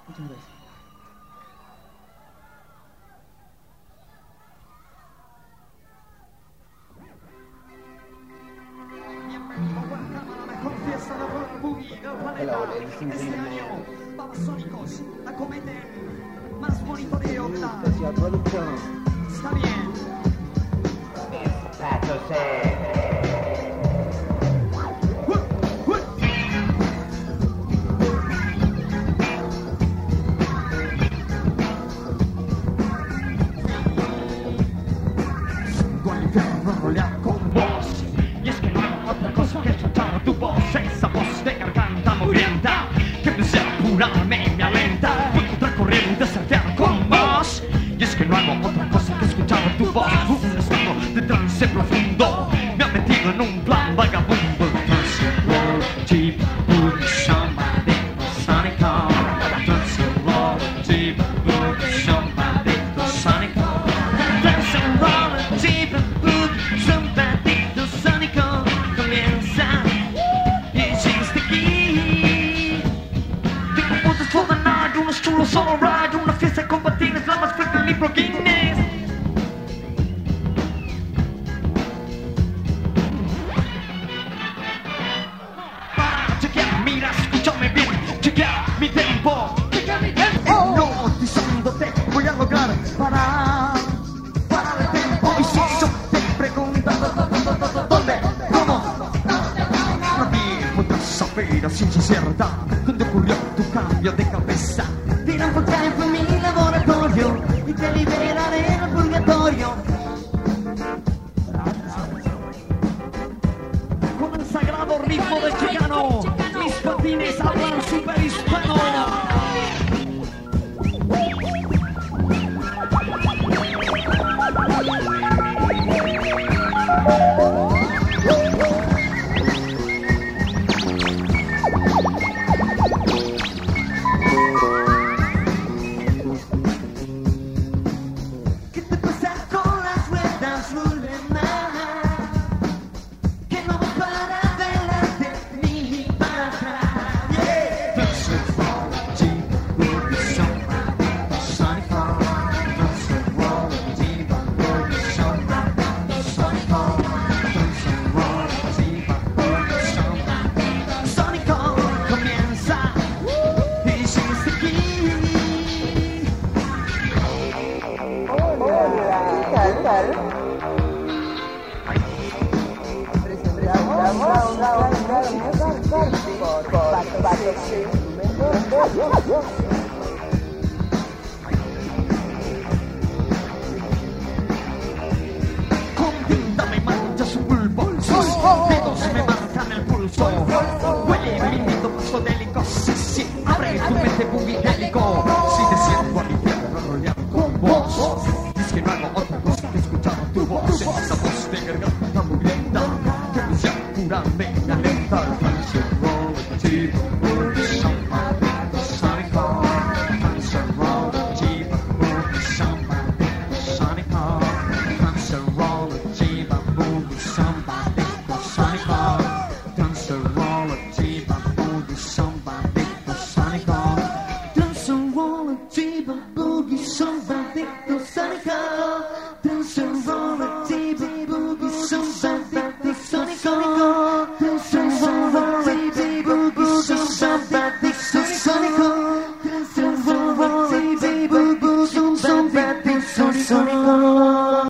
Muchas gracias. Hola, hola, Este año, Babasónicos acometen más monitoreo, claro. Especial producción. Está bien. Siento al infierno rolear con vos. Y es que no hago otra cosa que escuchar tu voz. Esa voz de garganta mugrienta que me desea apurarme y me alenta. Voy contra corriente a saltear con vos. Y es que no hago otra cosa que escuchar tu voz. Un estado de trance profundo me ha metido en un plan vagabundo. Trance, roll, cheap, boot, somebody, sonico. Trance, roll, cheap, boot, somebody, sonico. Trance, roll, cheap, boot, somebody, sonico. Comienza y existe aquí. Tengo puntos for the night, unos chulos alright, una fiesta con patines, la más fuerte del libro Guinness. Chequea, mira, escúchame bien, chequea mi tempo, hipnotizándote voy a lograr parar el tiempo. Y si yo te pregunto ¿dónde? ¿Cómo? Nadie podrá saber a ciencia cierta dónde ocurrió tu cambio de cabeza. Tira un voltaje fue mi laboratorio y te liberaré del purgatorio. Con el sagrado ritmo de Chicano, mis patines hablan super hispano. ¿Qué te pasa con las ruedas, Rulema? Que no va para adelante ni para atrás. Yeah. That's it for Jeep, boogie, somebody, Sonic Hall. That's it for Jeep, boogie, somebody, Sonic Hall. That's it for Jeep, boogie, somebody, Sonic Hall. Comienza y existe aquí. Con me mancha su pulpo, sus dedos me marcan el pulso. Huele mi lindo paso délico, sí, sí, abre tu mente bugidélico. Si te siento al infierno rodeado con vos, es que no hago otra cosa que escuchar tu voz. Esa voz de garganta mugrienta que me desea curarme y me alenta. Trance, roll, cheap, boogie, somebody, sonic hall. Trance, roll, cheap, boogie, somebody, sonic hall. Trance, roll, cheap, boogie, somebody, sonic hall. Trance, roll, cheap, boogie, somebody, sonic hall. Trance, roll, cheap, boogie, somebody, sonic hall. Trance, roll, cheap, boogie, somebody, sonic hall. Trance, roll, cheap, boogie, somebody, sonic hall. Trance, roll, cheap, boogie, somebody, sonic hall.